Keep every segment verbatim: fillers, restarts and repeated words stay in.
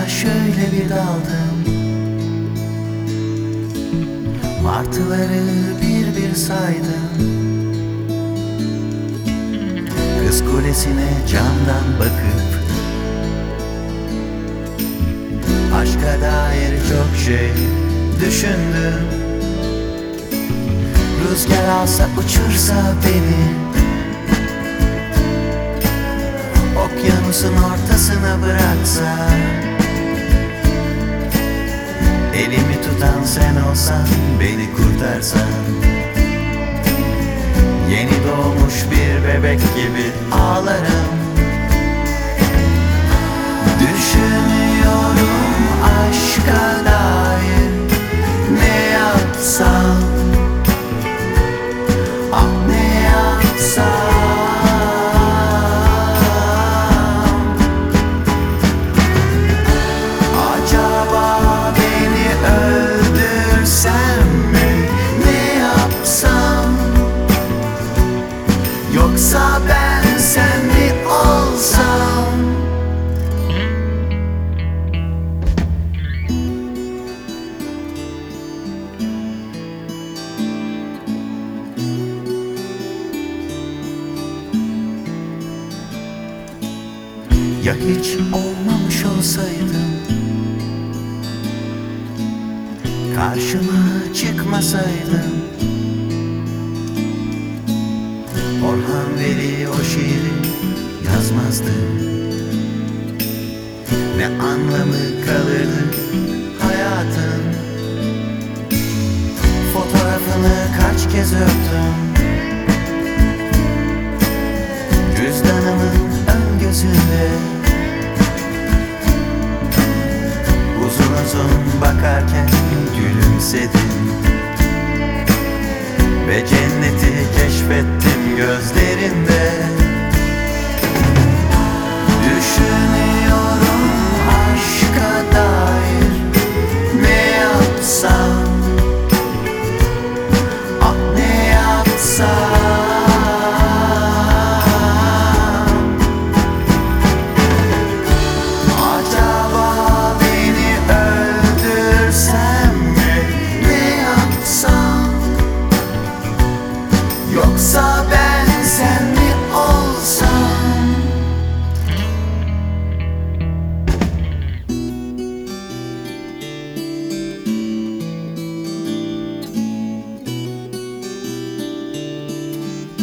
şöyle bir daldım, martıları bir bir saydım. Kız Kulesi'ne camdan bakıp aşka dair çok şey düşündüm. Rüzgar alsa uçursa beni, okyanusun ortasına bıraksa, elimi tutan sen olsan, beni kurtarsan, yeni doğmuş bir bebek gibi ağlarım. Düşünüyorum aşka dair ne yapsam, ah ne yapsam. Acaba beni öldürsem mi, ne yapsam? Yoksa ben sen mi olsam? Ya hiç olmamış olsaydım, karşıma çıkmasaydım, Orhan Veli o şiiri yazmazdı. Ne anlamı kalırdı hayatın? Fotoğrafını kaç kez öptüm, cüzdanımın ön gözünde. Uzun uzun bakarken gülümsedim ve cenneti keşfettim gözlerinde. Düşünüyorum aşka dair ne yapsam, ah ne yapsam. Acaba beni öldürsem mi, ne yapsam? Yoksa ben sen mi olsam?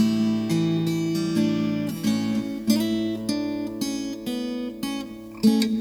Thank you.